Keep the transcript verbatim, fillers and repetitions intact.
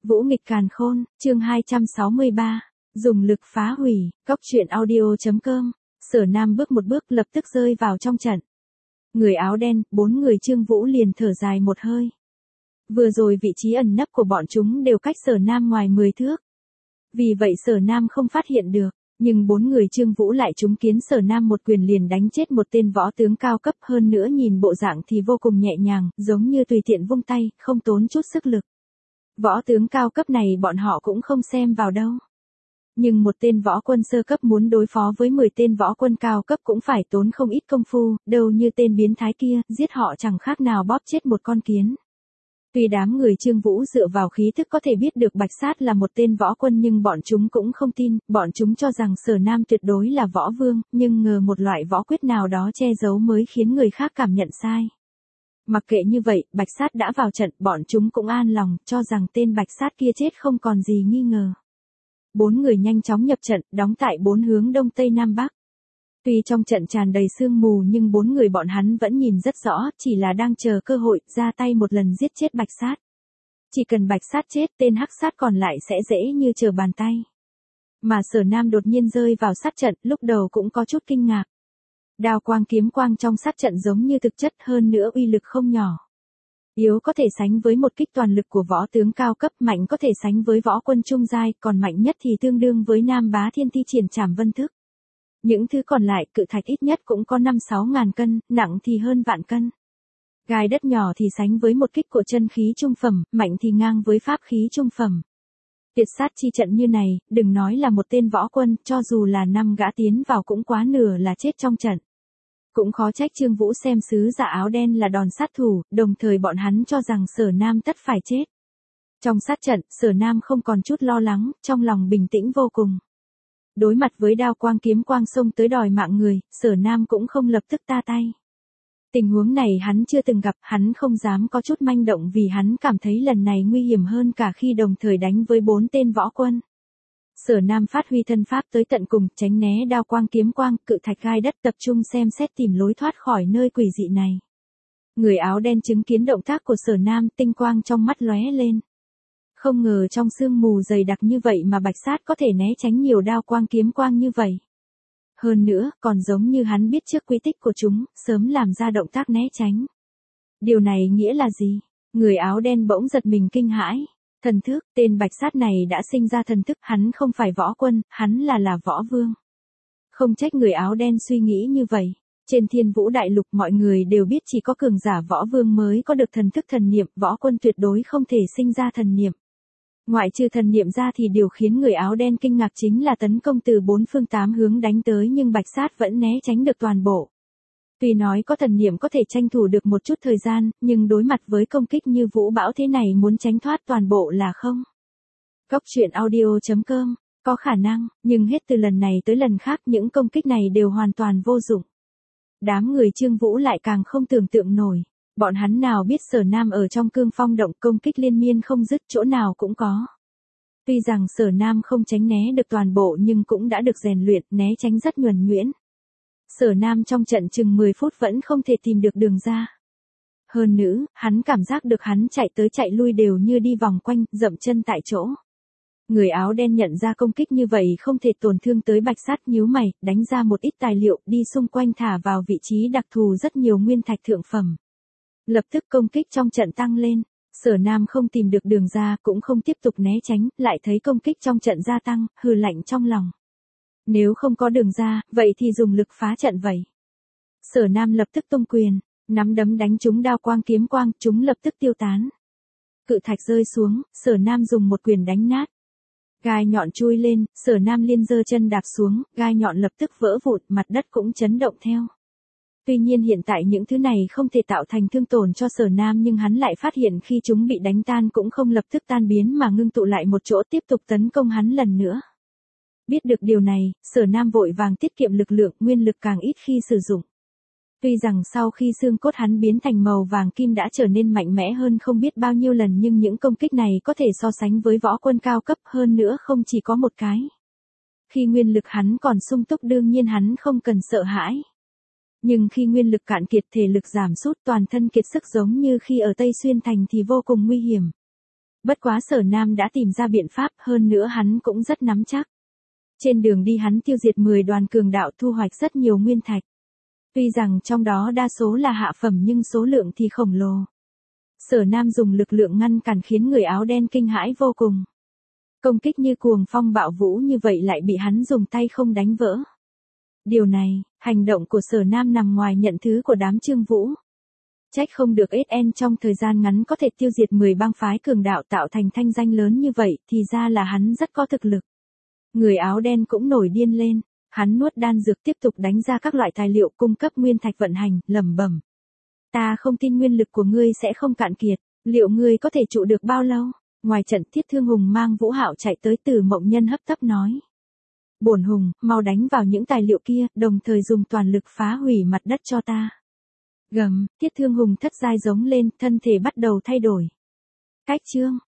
Vũ nghịch càn khôn, chương hai trăm sáu mươi ba, dùng lực phá hủy, cốc truyện audio.com, Sở Nam bước một bước lập tức rơi vào trong trận. Người áo đen, bốn người Trương Vũ liền thở dài một hơi. Vừa rồi vị trí ẩn nấp của bọn chúng đều cách Sở Nam ngoài mười thước. Vì vậy Sở Nam không phát hiện được, nhưng bốn người Trương Vũ lại trúng kiến Sở Nam một quyền liền đánh chết một tên võ tướng cao cấp, hơn nữa nhìn bộ dạng thì vô cùng nhẹ nhàng, giống như tùy tiện vung tay, không tốn chút sức lực. Võ tướng cao cấp này bọn họ cũng không xem vào đâu. Nhưng một tên võ quân sơ cấp muốn đối phó với mười tên võ quân cao cấp cũng phải tốn không ít công phu, đâu như tên biến thái kia, giết họ chẳng khác nào bóp chết một con kiến. Tuy đám người Trương Vũ dựa vào khí thức có thể biết được Bạch Sát là một tên võ quân nhưng bọn chúng cũng không tin, bọn chúng cho rằng Sở Nam tuyệt đối là võ vương, nhưng ngờ một loại võ quyết nào đó che giấu mới khiến người khác cảm nhận sai. Mặc kệ như vậy, Bạch Sát đã vào trận, bọn chúng cũng an lòng, cho rằng tên Bạch Sát kia chết không còn gì nghi ngờ. Bốn người nhanh chóng nhập trận, đóng tại bốn hướng đông tây nam bắc. Tuy trong trận tràn đầy sương mù nhưng bốn người bọn hắn vẫn nhìn rất rõ, chỉ là đang chờ cơ hội, ra tay một lần giết chết Bạch Sát. Chỉ cần Bạch Sát chết, tên Hắc Sát còn lại sẽ dễ như trở bàn tay. Mà Sở Nam đột nhiên rơi vào sát trận, lúc đầu cũng có chút kinh ngạc. Đao quang kiếm quang trong sát trận giống như thực chất, hơn nữa uy lực không nhỏ. Yếu có thể sánh với một kích toàn lực của võ tướng cao cấp, mạnh có thể sánh với võ quân trung giai, còn mạnh nhất thì tương đương với Nam Bá Thiên Ti Triển Trảm Vân Thức. Những thứ còn lại, cự thạch ít nhất cũng có năm sáu ngàn cân, nặng thì hơn vạn cân. Gai đất nhỏ thì sánh với một kích của chân khí trung phẩm, mạnh thì ngang với pháp khí trung phẩm. Tuyệt sát chi trận như này, đừng nói là một tên võ quân, cho dù là năm gã tiến vào cũng quá nửa là chết trong trận. Cũng khó trách Trương Vũ xem sứ giả áo đen là đòn sát thủ, đồng thời bọn hắn cho rằng Sở Nam tất phải chết. Trong sát trận, Sở Nam không còn chút lo lắng, trong lòng bình tĩnh vô cùng. Đối mặt với đao quang kiếm quang xông tới đòi mạng người, Sở Nam cũng không lập tức ta tay. Tình huống này hắn chưa từng gặp, hắn không dám có chút manh động vì hắn cảm thấy lần này nguy hiểm hơn cả khi đồng thời đánh với bốn tên võ quân. Sở Nam phát huy thân pháp tới tận cùng, tránh né đao quang kiếm quang, cự thạch gai đất, tập trung xem xét tìm lối thoát khỏi nơi quỷ dị này. Người áo đen chứng kiến động tác của Sở Nam, tinh quang trong mắt lóe lên. Không ngờ trong sương mù dày đặc như vậy mà Bạch Sát có thể né tránh nhiều đao quang kiếm quang như vậy. Hơn nữa, còn giống như hắn biết trước quy tích của chúng, sớm làm ra động tác né tránh. Điều này nghĩa là gì? Người áo đen bỗng giật mình kinh hãi. Thần thức, tên Bạch Sát này đã sinh ra thần thức, hắn không phải võ quân, hắn là là võ vương. Không trách người áo đen suy nghĩ như vậy. Trên Thiên Vũ Đại Lục mọi người đều biết chỉ có cường giả võ vương mới có được thần thức thần niệm, võ quân tuyệt đối không thể sinh ra thần niệm. Ngoại trừ thần niệm ra thì điều khiến người áo đen kinh ngạc chính là tấn công từ bốn phương tám hướng đánh tới nhưng Bạch Sát vẫn né tránh được toàn bộ. Tuy nói có thần niệm có thể tranh thủ được một chút thời gian, nhưng đối mặt với công kích như vũ bão thế này muốn tránh thoát toàn bộ là không. Cốc truyện audio.com, có khả năng, nhưng hết từ lần này tới lần khác những công kích này đều hoàn toàn vô dụng. Đám người Trương Vũ lại càng không tưởng tượng nổi. Bọn hắn nào biết Sở Nam ở trong cương phong động công kích liên miên không dứt, chỗ nào cũng có. Tuy rằng Sở Nam không tránh né được toàn bộ nhưng cũng đã được rèn luyện, né tránh rất nhuần nhuyễn. Sở Nam trong trận chừng mười phút vẫn không thể tìm được đường ra. Hơn nữa, hắn cảm giác được hắn chạy tới chạy lui đều như đi vòng quanh, dậm chân tại chỗ. Người áo đen nhận ra công kích như vậy không thể tổn thương tới Bạch Sát, nhíu mày, đánh ra một ít tài liệu, đi xung quanh thả vào vị trí đặc thù rất nhiều nguyên thạch thượng phẩm. Lập tức công kích trong trận tăng lên, Sở Nam không tìm được đường ra cũng không tiếp tục né tránh, lại thấy công kích trong trận gia tăng, hừ lạnh trong lòng. Nếu không có đường ra, vậy thì dùng lực phá trận vậy. Sở Nam lập tức tung quyền, nắm đấm đánh trúng đao quang kiếm quang, chúng lập tức tiêu tán. Cự thạch rơi xuống, Sở Nam dùng một quyền đánh nát. Gai nhọn chui lên, Sở Nam liên giơ chân đạp xuống, gai nhọn lập tức vỡ vụn, mặt đất cũng chấn động theo. Tuy nhiên hiện tại những thứ này không thể tạo thành thương tổn cho Sở Nam nhưng hắn lại phát hiện khi chúng bị đánh tan cũng không lập tức tan biến mà ngưng tụ lại một chỗ tiếp tục tấn công hắn lần nữa. Biết được điều này, Sở Nam vội vàng tiết kiệm lực lượng, nguyên lực càng ít khi sử dụng. Tuy rằng sau khi xương cốt hắn biến thành màu vàng kim đã trở nên mạnh mẽ hơn không biết bao nhiêu lần nhưng những công kích này có thể so sánh với võ quân cao cấp, hơn nữa không chỉ có một cái. Khi nguyên lực hắn còn sung túc đương nhiên hắn không cần sợ hãi. Nhưng khi nguyên lực cạn kiệt, thể lực giảm sút, toàn thân kiệt sức giống như khi ở Tây Xuyên Thành thì vô cùng nguy hiểm. Bất quá Sở Nam đã tìm ra biện pháp, hơn nữa hắn cũng rất nắm chắc. Trên đường đi hắn tiêu diệt mười đoàn cường đạo, thu hoạch rất nhiều nguyên thạch. Tuy rằng trong đó đa số là hạ phẩm nhưng số lượng thì khổng lồ. Sở Nam dùng lực lượng ngăn cản khiến người áo đen kinh hãi vô cùng. Công kích như cuồng phong bạo vũ như vậy lại bị hắn dùng tay không đánh vỡ. Điều này, hành động của Sở Nam nằm ngoài nhận thứ của đám Trương Vũ. Trách không được ét en trong thời gian ngắn có thể tiêu diệt mười bang phái cường đạo tạo thành thanh danh lớn như vậy, thì ra là hắn rất có thực lực. Người áo đen cũng nổi điên lên, hắn nuốt đan dược tiếp tục đánh ra các loại tài liệu cung cấp nguyên thạch vận hành, lẩm bẩm. Ta không tin nguyên lực của ngươi sẽ không cạn kiệt, liệu ngươi có thể trụ được bao lâu? Ngoài trận Thiết Thương Hùng mang Vũ Hạo chạy tới, Từ Mộng Nhân hấp tấp nói. Bổn Hùng, mau đánh vào những tài liệu kia, đồng thời dùng toàn lực phá hủy mặt đất cho ta. Gầm, Thiết Thương Hùng thất giai giống lên, thân thể bắt đầu thay đổi. Cách chương,